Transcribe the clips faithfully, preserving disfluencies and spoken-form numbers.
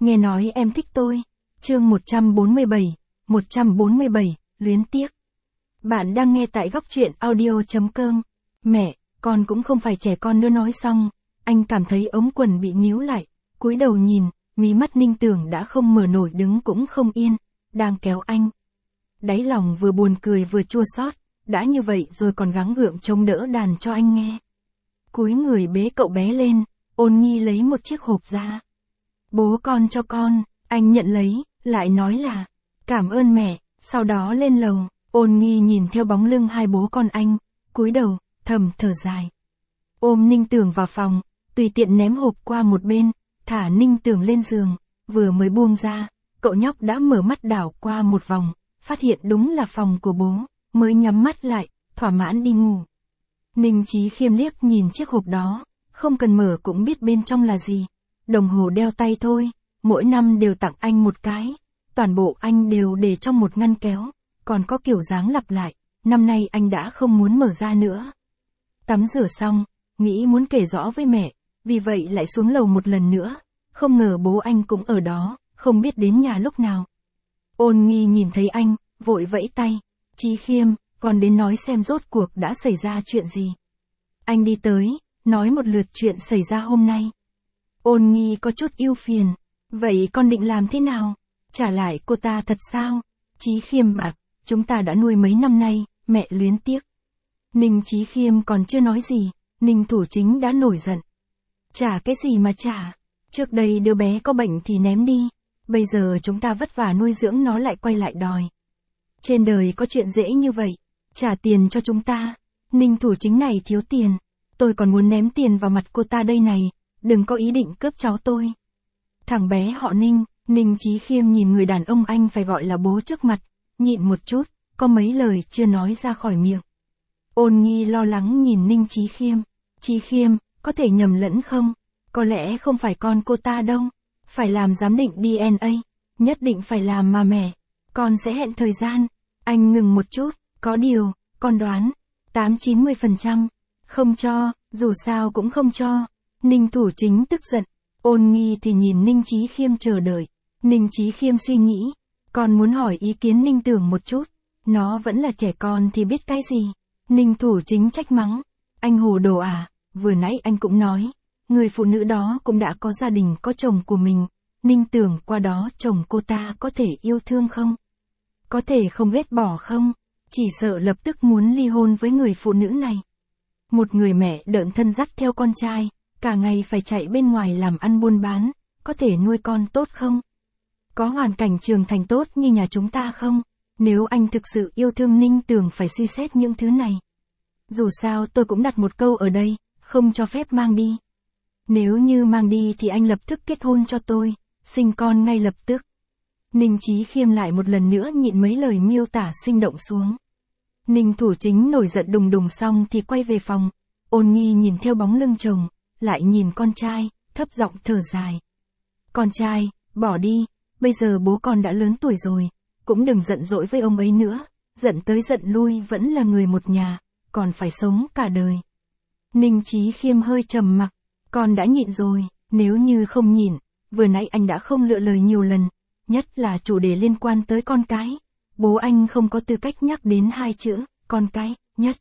Nghe nói em thích tôi. Chương một trăm bốn mươi bảy, một trăm bốn mươi bảy, luyến tiếc. Bạn đang nghe tại góc truyện audio.com. Mẹ, con cũng không phải trẻ con nữa. Nói xong, anh cảm thấy ống quần bị níu lại, cúi đầu nhìn, mí mắt Ninh Tưởng đã không mở nổi, đứng cũng không yên, đang kéo anh. Đáy lòng vừa buồn cười vừa chua xót, đã như vậy rồi còn gắng gượng chống đỡ đàn cho anh nghe. Cúi người bế cậu bé lên, Ôn Nhi lấy một chiếc hộp ra. Bố con cho con, anh nhận lấy, lại nói là, cảm ơn mẹ, sau đó lên lầu. Ôn Nhi nhìn theo bóng lưng hai bố con anh, cúi đầu, thầm thở dài. Ôm Ninh Tưởng vào phòng, tùy tiện ném hộp qua một bên, thả Ninh Tưởng lên giường, vừa mới buông ra, cậu nhóc đã mở mắt đảo qua một vòng, phát hiện đúng là phòng của bố, mới nhắm mắt lại, thỏa mãn đi ngủ. Ninh Chí Khiêm liếc nhìn chiếc hộp đó, không cần mở cũng biết bên trong là gì. Đồng hồ đeo tay thôi, mỗi năm đều tặng anh một cái, toàn bộ anh đều để trong một ngăn kéo, còn có kiểu dáng lặp lại, năm nay anh đã không muốn mở ra nữa. Tắm rửa xong, nghĩ muốn kể rõ với mẹ, vì vậy lại xuống lầu một lần nữa, không ngờ bố anh cũng ở đó, không biết đến nhà lúc nào. Ôn Nhi nhìn thấy anh, vội vẫy tay, Chí Khiêm, còn đến nói xem rốt cuộc đã xảy ra chuyện gì. Anh đi tới, nói một lượt chuyện xảy ra hôm nay. Ôn Nhi có chút ưu phiền, vậy con định làm thế nào? Trả lại cô ta thật sao? Chí Khiêm bạc, chúng ta đã nuôi mấy năm nay, mẹ luyến tiếc. Ninh Chí Khiêm còn chưa nói gì, Ninh Thủ Chính đã nổi giận. Trả cái gì mà trả? Trước đây đứa bé có bệnh thì ném đi, bây giờ chúng ta vất vả nuôi dưỡng nó lại quay lại đòi. Trên đời có chuyện dễ như vậy, trả tiền cho chúng ta. Ninh Thủ Chính này thiếu tiền, tôi còn muốn ném tiền vào mặt cô ta đây này, đừng có ý định cướp cháu tôi. Thằng bé họ Ninh, Ninh Chí Khiêm nhìn người đàn ông anh phải gọi là bố trước mặt, nhịn một chút, có mấy lời chưa nói ra khỏi miệng. Ôn Nhi lo lắng nhìn Ninh Chí Khiêm, Chí Khiêm, có thể nhầm lẫn không? Có lẽ không phải con cô ta đâu, phải làm giám định đê en a, nhất định phải làm mà mẹ, con sẽ hẹn thời gian. Anh ngừng một chút, có điều, con đoán, tám chín mươi phần trăm, không cho, dù sao cũng không cho. Ninh Thủ Chính tức giận, Ôn Nhi thì nhìn Ninh Chí Khiêm chờ đợi. Ninh Chí Khiêm suy nghĩ, con muốn hỏi ý kiến Ninh Tưởng một chút, nó vẫn là trẻ con thì biết cái gì. Ninh Thủ Chính trách mắng, anh hồ đồ à, vừa nãy anh cũng nói, người phụ nữ đó cũng đã có gia đình có chồng của mình, Ninh Tưởng qua đó chồng cô ta có thể yêu thương không? Có thể không ghét bỏ không? Chỉ sợ lập tức muốn ly hôn với người phụ nữ này. Một người mẹ đợn thân dắt theo con trai, cả ngày phải chạy bên ngoài làm ăn buôn bán, có thể nuôi con tốt không? Có hoàn cảnh trưởng thành tốt như nhà chúng ta không? Nếu anh thực sự yêu thương Ninh Tưởng phải suy xét những thứ này. Dù sao tôi cũng đặt một câu ở đây, không cho phép mang đi. Nếu như mang đi thì anh lập tức kết hôn cho tôi, sinh con ngay lập tức. Ninh Chí Khiêm lại một lần nữa nhịn mấy lời miêu tả sinh động xuống. Ninh Thủ Chính nổi giận đùng đùng xong thì quay về phòng. Ôn Nhi nhìn theo bóng lưng chồng, lại nhìn con trai, thấp giọng thở dài. Con trai, bỏ đi, bây giờ bố con đã lớn tuổi rồi, cũng đừng giận dỗi với ông ấy nữa, giận tới giận lui vẫn là người một nhà, còn phải sống cả đời. Ninh Chí Khiêm hơi trầm mặc, con đã nhịn rồi, nếu như không nhịn, vừa nãy anh đã không lựa lời nhiều lần, nhất là chủ đề liên quan tới con cái. Bố anh không có tư cách nhắc đến hai chữ, con cái, nhất.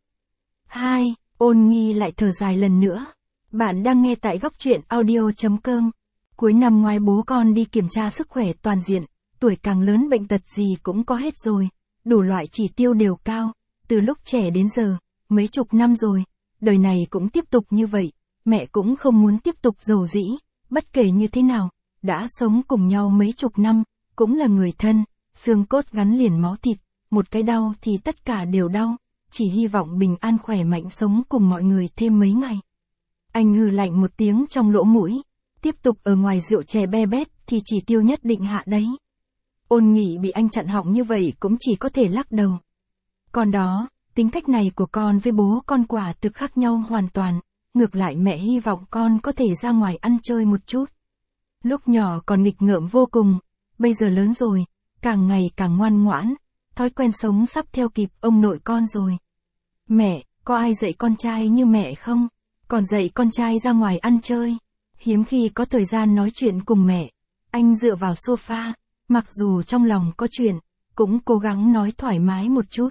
Hai, Ôn Nhi lại thở dài lần nữa. Bạn đang nghe tại góc truyện audio.com. Cuối năm ngoái bố con đi kiểm tra sức khỏe toàn diện, tuổi càng lớn bệnh tật gì cũng có hết rồi, đủ loại chỉ tiêu đều cao, từ lúc trẻ đến giờ, mấy chục năm rồi, đời này cũng tiếp tục như vậy, mẹ cũng không muốn tiếp tục dầu dĩ, bất kể như thế nào, đã sống cùng nhau mấy chục năm, cũng là người thân, xương cốt gắn liền máu thịt, một cái đau thì tất cả đều đau, chỉ hy vọng bình an khỏe mạnh sống cùng mọi người thêm mấy ngày. Anh hừ lạnh một tiếng trong lỗ mũi, tiếp tục ở ngoài rượu chè be bét thì chỉ tiêu nhất định hạ đấy. Ôn Nghị bị anh chặn họng như vậy cũng chỉ có thể lắc đầu. Còn đó, tính cách này của con với bố con quả thực khác nhau hoàn toàn, ngược lại mẹ hy vọng con có thể ra ngoài ăn chơi một chút. Lúc nhỏ còn nghịch ngợm vô cùng, bây giờ lớn rồi, càng ngày càng ngoan ngoãn, thói quen sống sắp theo kịp ông nội con rồi. Mẹ, có ai dạy con trai như mẹ không? Còn dạy con trai ra ngoài ăn chơi, hiếm khi có thời gian nói chuyện cùng mẹ. Anh dựa vào sofa, mặc dù trong lòng có chuyện, cũng cố gắng nói thoải mái một chút.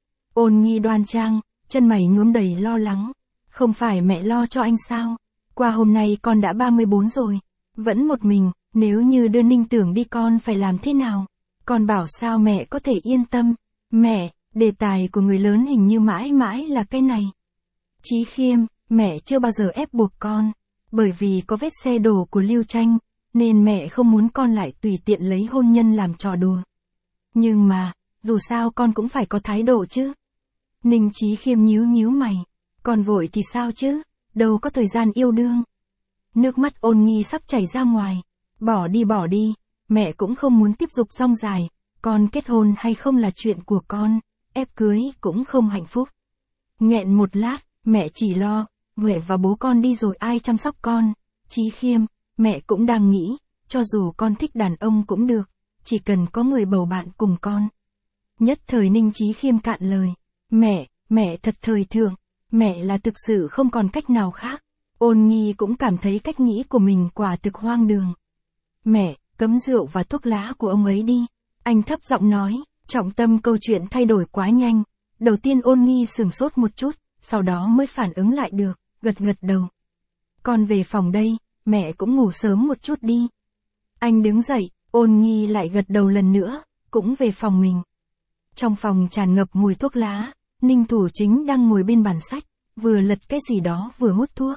Ôn Nhi đoan trang, chân mày nhuốm đầy lo lắng. Không phải mẹ lo cho anh sao? Qua hôm nay con đã ba mươi bốn rồi. Vẫn một mình, nếu như đưa Ninh Tưởng đi con phải làm thế nào? Con bảo sao mẹ có thể yên tâm? Mẹ, đề tài của người lớn hình như mãi mãi là cái này. Chí Khiêm, mẹ chưa bao giờ ép buộc con. Bởi vì có vết xe đổ của Lưu Tranh, nên mẹ không muốn con lại tùy tiện lấy hôn nhân làm trò đùa. Nhưng mà, dù sao con cũng phải có thái độ chứ. Ninh Chí Khiêm nhíu nhíu mày. Con vội thì sao chứ, đâu có thời gian yêu đương. Nước mắt Ôn Nhi sắp chảy ra ngoài. Bỏ đi bỏ đi, mẹ cũng không muốn tiếp tục rong dài. Con kết hôn hay không là chuyện của con, ép cưới cũng không hạnh phúc. Nghẹn một lát, mẹ chỉ lo, Huệ và bố con đi rồi ai chăm sóc con. Chí Khiêm, mẹ cũng đang nghĩ, cho dù con thích đàn ông cũng được, chỉ cần có người bầu bạn cùng con. Nhất thời Ninh Chí Khiêm cạn lời. Mẹ, mẹ thật thời thượng, mẹ là thực sự không còn cách nào khác. Ôn Nhi cũng cảm thấy cách nghĩ của mình quả thực hoang đường. Mẹ, cấm rượu và thuốc lá của ông ấy đi. Anh thấp giọng nói, trọng tâm câu chuyện thay đổi quá nhanh. Đầu tiên Ôn Nhi sửng sốt một chút, sau đó mới phản ứng lại được, gật gật đầu. Con về phòng đây, mẹ cũng ngủ sớm một chút đi. Anh đứng dậy, Ôn Nhi lại gật đầu lần nữa, cũng về phòng mình. Trong phòng tràn ngập mùi thuốc lá, Ninh Thủ Chính đang ngồi bên bàn sách, vừa lật cái gì đó vừa hút thuốc.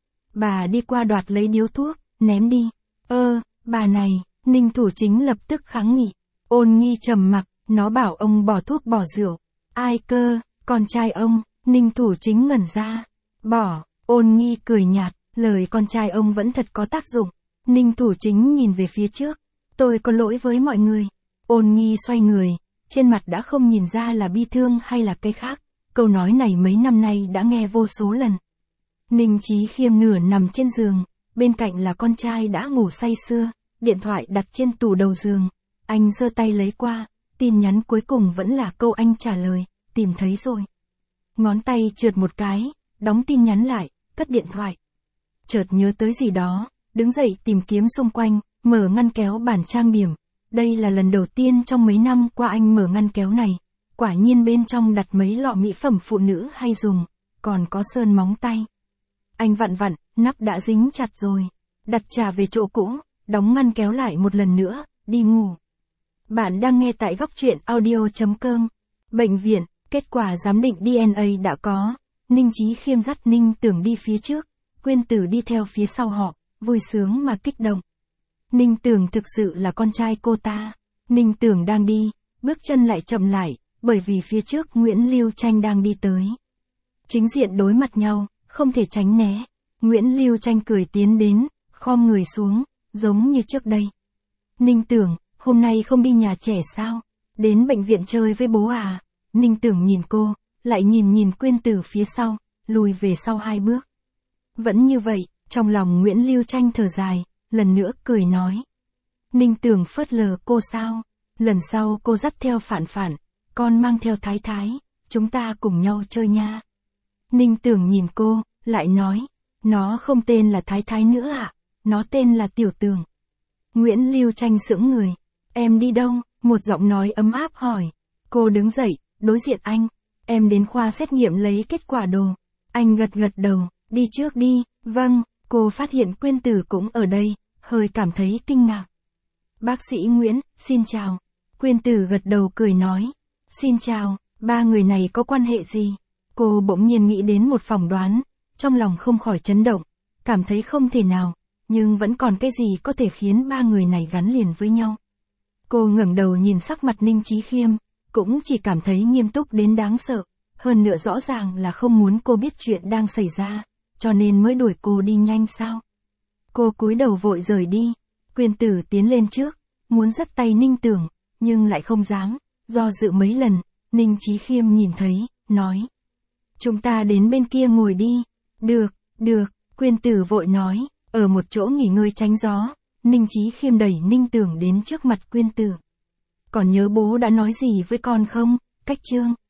Bà đi qua đoạt lấy điếu thuốc, ném đi. Ơ, bà này, Ninh Thủ Chính lập tức kháng nghị. Ôn Nhi trầm mặc, nó bảo ông bỏ thuốc bỏ rượu. Ai cơ, con trai ông, Ninh Thủ Chính ngẩn ra. Bỏ, Ôn Nhi cười nhạt, lời con trai ông vẫn thật có tác dụng. Ninh Thủ Chính nhìn về phía trước. Tôi có lỗi với mọi người. Ôn Nhi xoay người, trên mặt đã không nhìn ra là bi thương hay là cái khác. Câu nói này mấy năm nay đã nghe vô số lần. Ninh Chí Khiêm nửa nằm trên giường, bên cạnh là con trai đã ngủ say sưa, điện thoại đặt trên tủ đầu giường. Anh giơ tay lấy qua, tin nhắn cuối cùng vẫn là câu anh trả lời, tìm thấy rồi. Ngón tay trượt một cái, đóng tin nhắn lại, cất điện thoại. Chợt nhớ tới gì đó, đứng dậy tìm kiếm xung quanh, mở ngăn kéo bàn trang điểm. Đây là lần đầu tiên trong mấy năm qua anh mở ngăn kéo này. Quả nhiên bên trong đặt mấy lọ mỹ phẩm phụ nữ hay dùng, còn có sơn móng tay. Anh vặn vặn, nắp đã dính chặt rồi. Đặt trả về chỗ cũ, đóng ngăn kéo lại một lần nữa, đi ngủ. Bạn đang nghe tại góc truyện audio chấm com. Bệnh viện, kết quả giám định đê en a đã có. Ninh Chí Khiêm dắt Ninh Tưởng đi phía trước, Quyên Tử đi theo phía sau họ, vui sướng mà kích động. Ninh Tưởng thực sự là con trai cô ta. Ninh Tưởng đang đi, bước chân lại chậm lại, bởi vì phía trước Nguyễn Lưu Tranh đang đi tới. Chính diện đối mặt nhau, không thể tránh né. Nguyễn Lưu Tranh cười tiến đến, khom người xuống, giống như trước đây. Ninh Tưởng, hôm nay không đi nhà trẻ sao? Đến bệnh viện chơi với bố à? Ninh Tưởng nhìn cô, lại nhìn nhìn Quyên Tử phía sau, lùi về sau hai bước. Vẫn như vậy, trong lòng Nguyễn Lưu Tranh thở dài, lần nữa cười nói. Ninh Tưởng phớt lờ cô sao? Lần sau cô dắt theo Phản Phản, con mang theo Thái Thái, chúng ta cùng nhau chơi nha. Ninh Tưởng nhìn cô, lại nói, nó không tên là Thái Thái nữa à, nó tên là Tiểu Tưởng. Nguyễn Lưu Tranh sững người, em đi đâu? Một giọng nói ấm áp hỏi. Cô đứng dậy, đối diện anh, em đến khoa xét nghiệm lấy kết quả đồ. Anh gật gật đầu, đi trước đi, vâng. Cô phát hiện Quyên Tử cũng ở đây, hơi cảm thấy kinh ngạc. Bác sĩ Nguyễn, xin chào. Quyên Tử gật đầu cười nói, xin chào, ba người này có quan hệ gì? Cô bỗng nhiên nghĩ đến một phỏng đoán, trong lòng không khỏi chấn động, cảm thấy không thể nào, nhưng vẫn còn cái gì có thể khiến ba người này gắn liền với nhau. Cô ngẩng đầu nhìn sắc mặt Ninh Chí Khiêm, cũng chỉ cảm thấy nghiêm túc đến đáng sợ, hơn nữa rõ ràng là không muốn cô biết chuyện đang xảy ra, cho nên mới đuổi cô đi nhanh sao. Cô cúi đầu vội rời đi, Quyên Tử tiến lên trước, muốn dắt tay Ninh Tưởng, nhưng lại không dám, do dự mấy lần, Ninh Chí Khiêm nhìn thấy, nói. Chúng ta đến bên kia ngồi đi. Được, được, Quyên Tử vội nói, ở một chỗ nghỉ ngơi tránh gió, Ninh Chí Khiêm đẩy Ninh Tưởng đến trước mặt Quyên Tử. Còn nhớ bố đã nói gì với con không, Cách Trương?